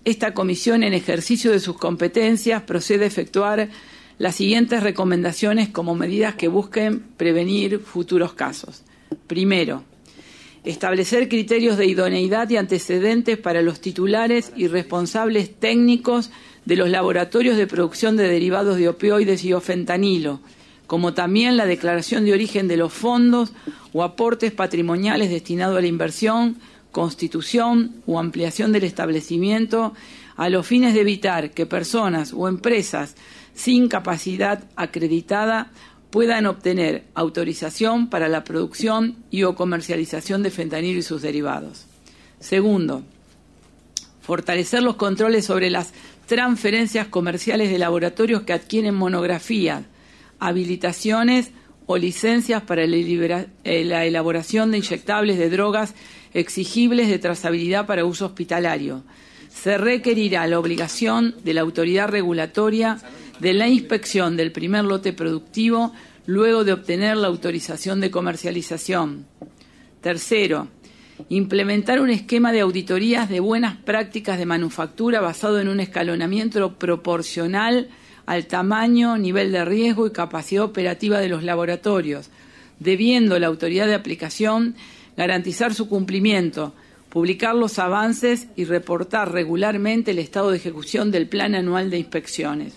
esta comisión, en ejercicio de sus competencias, procede a efectuar las siguientes recomendaciones como medidas que busquen prevenir futuros casos. Primero, establecer criterios de idoneidad y antecedentes para los titulares y responsables técnicos de los laboratorios de producción de derivados de opioides y o fentanilo, como también la declaración de origen de los fondos o aportes patrimoniales destinados a la inversión, constitución o ampliación del establecimiento, a los fines de evitar que personas o empresas sin capacidad acreditada puedan obtener autorización para la producción y o comercialización de fentanilo y sus derivados. Segundo, fortalecer los controles sobre las transferencias comerciales de laboratorios que adquieren monografías, habilitaciones o licencias para la elaboración de inyectables de drogas exigibles de trazabilidad para uso hospitalario. Se requerirá la obligación de la autoridad regulatoria de la inspección del primer lote productivo luego de obtener la autorización de comercialización. Tercero, implementar un esquema de auditorías de buenas prácticas de manufactura basado en un escalonamiento proporcional al tamaño, nivel de riesgo y capacidad operativa de los laboratorios, debiendo la autoridad de aplicación garantizar su cumplimiento, publicar los avances y reportar regularmente el estado de ejecución del Plan Anual de Inspecciones.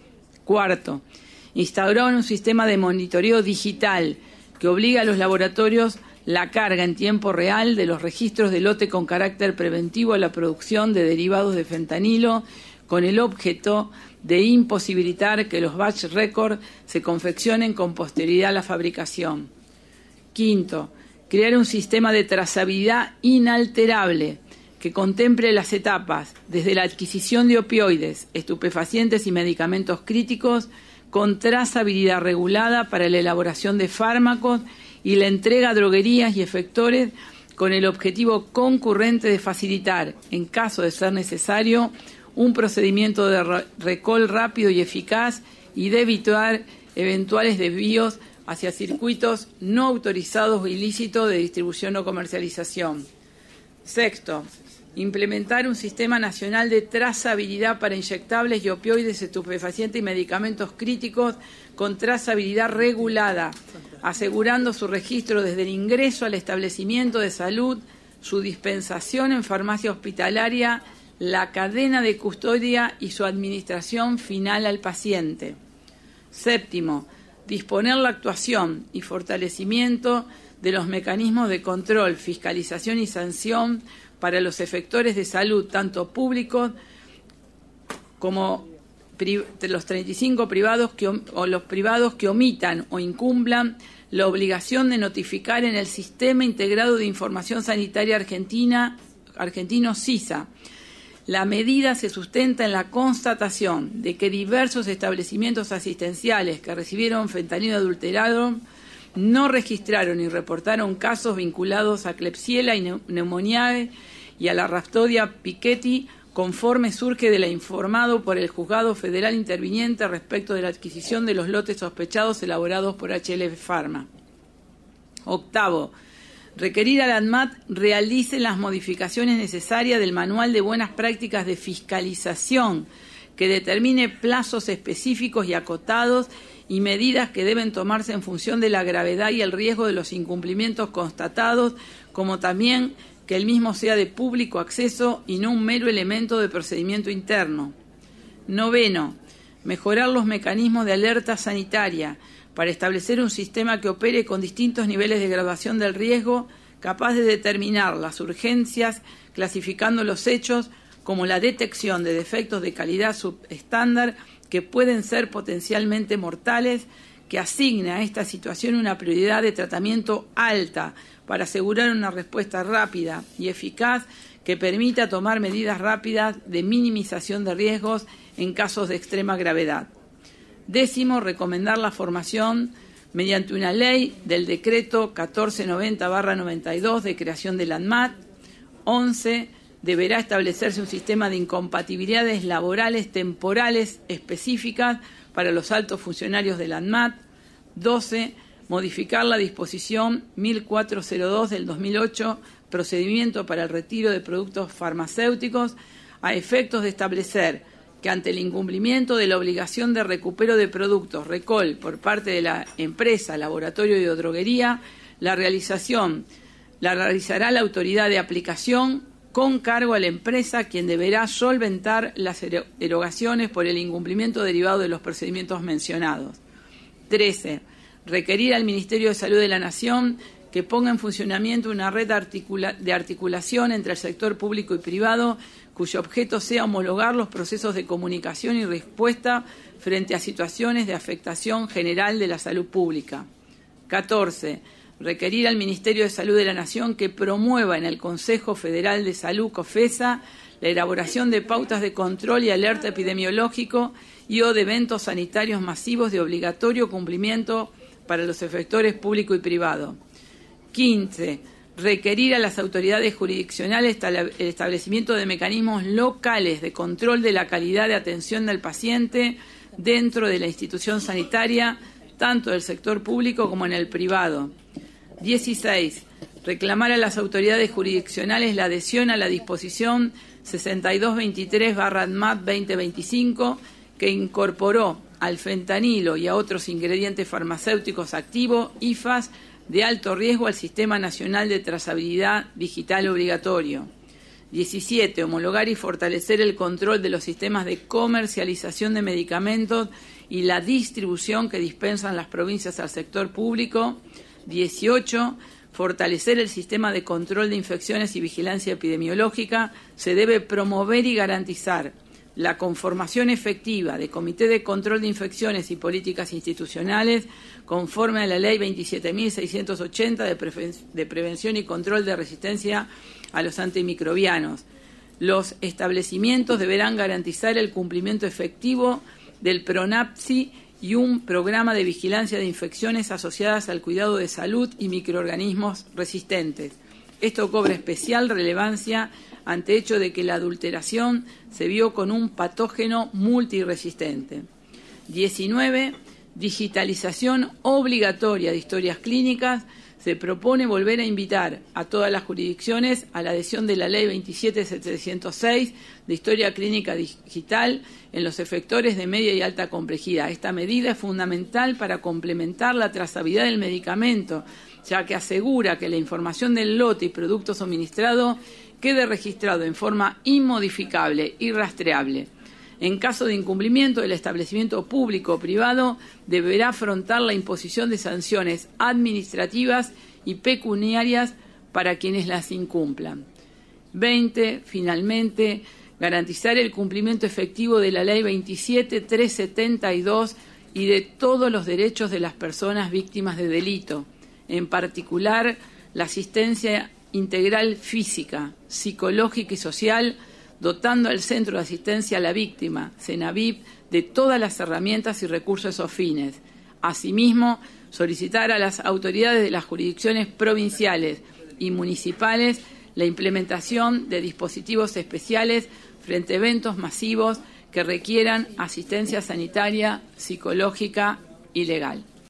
Cuarto, instaurar un sistema de monitoreo digital que obliga a los laboratorios la carga en tiempo real de los registros de lote con carácter preventivo a la producción de derivados de fentanilo, con el objeto de imposibilitar que los batch record se confeccionen con posterioridad a la fabricación. Quinto, crear un sistema de trazabilidad inalterable que contemple las etapas desde la adquisición de opioides, estupefacientes y medicamentos críticos, con trazabilidad regulada para la elaboración de fármacos y la entrega a droguerías y efectores, con el objetivo concurrente de facilitar, en caso de ser necesario, un procedimiento de recall rápido y eficaz y de evitar eventuales desvíos hacia circuitos no autorizados o ilícitos de distribución o comercialización. Sexto, implementar un sistema nacional de trazabilidad para inyectables y opioides, estupefacientes y medicamentos críticos con trazabilidad regulada, asegurando su registro desde el ingreso al establecimiento de salud, su dispensación en farmacia hospitalaria, la cadena de custodia y su administración final al paciente. Séptimo, disponer la actuación y fortalecimiento de los mecanismos de control, fiscalización y sanción para los efectores de salud, tanto públicos como los 35 privados o los privados que omitan o incumplan la obligación de notificar en el Sistema Integrado de Información Sanitaria argentino SISA. La medida se sustenta en la constatación de que diversos establecimientos asistenciales que recibieron fentanilo adulterado no registraron y reportaron casos vinculados a Klebsiella y Pneumoniae y a la Rhapsody piquetti, conforme surge de la informado por el Juzgado Federal Interviniente respecto de la adquisición de los lotes sospechados elaborados por HLF Pharma. Octavo, requerir a la ANMAT realice las modificaciones necesarias del Manual de Buenas Prácticas de Fiscalización, que determine plazos específicos y acotados y medidas que deben tomarse en función de la gravedad y el riesgo de los incumplimientos constatados, como también que el mismo sea de público acceso y no un mero elemento de procedimiento interno. Noveno, mejorar los mecanismos de alerta sanitaria para establecer un sistema que opere con distintos niveles de graduación del riesgo, capaz de determinar las urgencias, clasificando los hechos como la detección de defectos de calidad subestándar que pueden ser potencialmente mortales, que asigne a esta situación una prioridad de tratamiento alta para asegurar una respuesta rápida y eficaz que permita tomar medidas rápidas de minimización de riesgos en casos de extrema gravedad. Décimo, recomendar la formación mediante una ley del decreto 1490/92 de creación de la ANMAT. 11, deberá establecerse un sistema de incompatibilidades laborales temporales específicas para los altos funcionarios de la ANMAT. 12, modificar la disposición 1402 del 2008, procedimiento para el retiro de productos farmacéuticos, a efectos de establecer que ante el incumplimiento de la obligación de recupero de productos, recall, por parte de la empresa, laboratorio o droguería, la realizará la autoridad de aplicación con cargo a la empresa, quien deberá solventar las erogaciones por el incumplimiento derivado de los procedimientos mencionados. 13. Requerir al Ministerio de Salud de la Nación que ponga en funcionamiento una red de articulación entre el sector público y privado, cuyo objeto sea homologar los procesos de comunicación y respuesta frente a situaciones de afectación general de la salud pública. 14. Requerir al Ministerio de Salud de la Nación que promueva en el Consejo Federal de Salud, COFESA, la elaboración de pautas de control y alerta epidemiológico y o de eventos sanitarios masivos de obligatorio cumplimiento para los efectores público y privado. 15. Requerir a las autoridades jurisdiccionales el establecimiento de mecanismos locales de control de la calidad de atención del paciente dentro de la institución sanitaria, tanto del sector público como en el privado. 16. Reclamar a las autoridades jurisdiccionales la adhesión a la disposición 6223/ADMAT 2025, que incorporó al fentanilo y a otros ingredientes farmacéuticos activos, IFAS, de alto riesgo al Sistema Nacional de Trazabilidad Digital Obligatorio. 17. Homologar y fortalecer el control de los sistemas de comercialización de medicamentos y la distribución que dispensan las provincias al sector público. 18. Fortalecer el sistema de control de infecciones y vigilancia epidemiológica. Se debe promover y garantizar la conformación efectiva de Comité de Control de Infecciones y Políticas Institucionales conforme a la Ley 27.680 de Prevención y Control de Resistencia a los Antimicrobianos. Los establecimientos deberán garantizar el cumplimiento efectivo del PRONAPSI y un programa de vigilancia de infecciones asociadas al cuidado de salud y microorganismos resistentes. Esto cobra especial relevancia ante hecho de que la adulteración se vio con un patógeno multiresistente. 19. Digitalización obligatoria de historias clínicas. Se propone volver a invitar a todas las jurisdicciones a la adhesión de la Ley 27.706 de Historia Clínica Digital en los efectores de media y alta complejidad. Esta medida es fundamental para complementar la trazabilidad del medicamento, ya que asegura que la información del lote y producto suministrado quede registrado en forma inmodificable y rastreable. En caso de incumplimiento, el establecimiento público o privado deberá afrontar la imposición de sanciones administrativas y pecuniarias para quienes las incumplan. 20. Finalmente, garantizar el cumplimiento efectivo de la Ley 27.372 y de todos los derechos de las personas víctimas de delito, en particular la asistencia integral física, psicológica y social, dotando al Centro de Asistencia a la Víctima, CENAVIP, de todas las herramientas y recursos a esos fines. Asimismo, solicitar a las autoridades de las jurisdicciones provinciales y municipales la implementación de dispositivos especiales frente a eventos masivos que requieran asistencia sanitaria, psicológica y legal.